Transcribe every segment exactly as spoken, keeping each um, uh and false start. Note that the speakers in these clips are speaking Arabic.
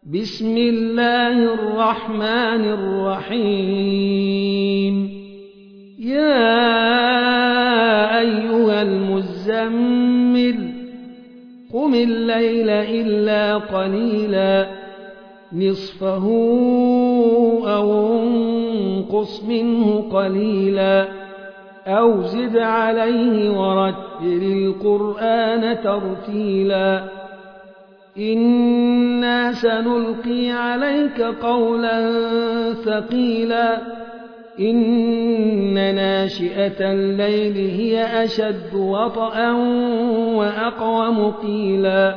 بسم الله الرحمن الرحيم يا أيها المزمل قم الليل إلا قليلا نصفه أو انقص منه قليلا أو زد عليه ورتل القرآن ترتيلا إنا سنلقي عليك قولا ثقيلا إن ناشئة الليل هي أشد وطئا وأقوم قيلا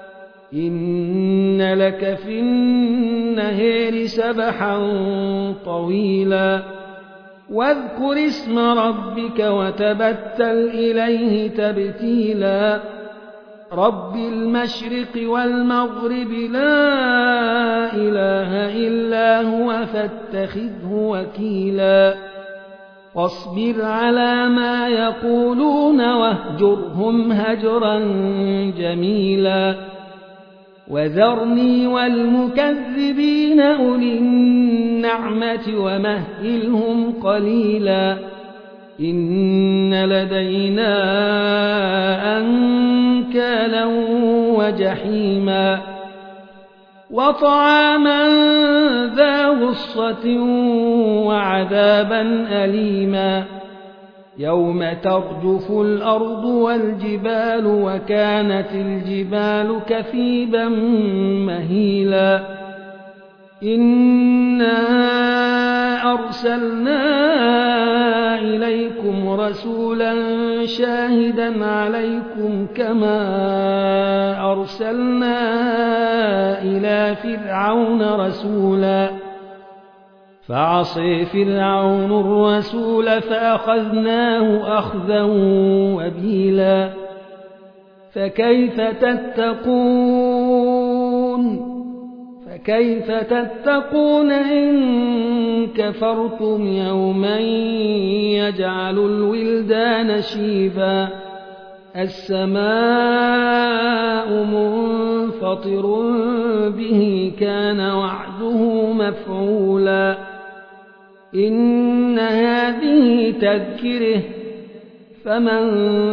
إن لك في النهار سبحا طويلا واذكر اسم ربك وتبتل إليه تبتيلا رب المشرق والمغرب لا إله إلا هو فاتخذه وكيلا واصبر على ما يقولون واهجرهم هجرا جميلا وذرني والمكذبين أولي النعمة ومهلهم قليلا إن لدينا أنكالا وجحيما وطعاما ذا غصة وعذابا أليما يوم ترجف الأرض والجبال وكانت الجبال كثيبا مهيلا إنا أرسلنا إليكم رسولا شاهدا عليكم كما أرسلنا إلى فرعون رسولا فعصي فرعون الرسول فأخذناه أخذا وبيلا فكيف تتقون فكيف تتقون إن كفرتم يوما يجعل الولدان شيبا السماء منفطر به كان وعده مفعولا إن هذه تذكره فمن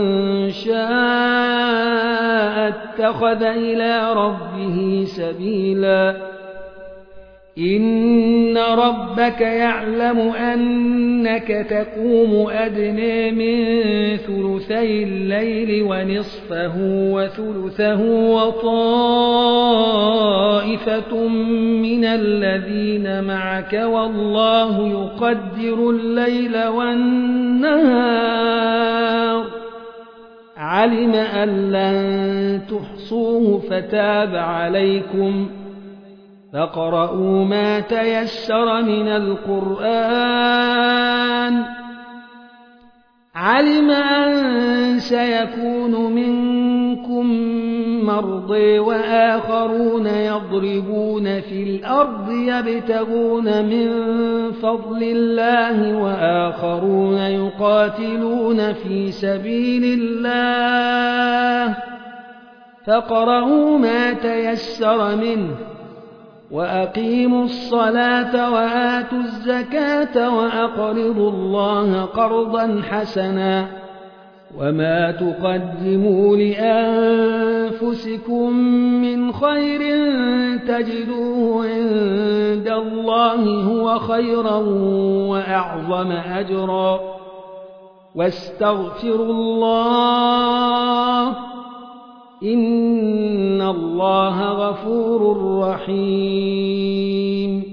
شاء اتخذ إلى ربه سبيلا إن ربك يعلم أنك تقوم أدنى من ثلثي الليل ونصفه وثلثه وطائفة من الذين معك والله يقدر الليل والنهار علم أن لن تحصوه فتاب عليكم فاقرؤوا ما تيسر من القرآن علم أن سيكون منكم مرضى وآخرون يضربون في الأرض يبتغون من فضل الله وآخرون يقاتلون في سبيل الله فاقرؤوا ما تيسر منه وأقيموا الصلاة وآتوا الزكاة وأقرضوا الله قرضا حسنا وما تقدموا لأنفسكم من خير تجدوه عند الله هو خيرا وأعظم أجرا واستغفروا الله إن الله غفور رحيم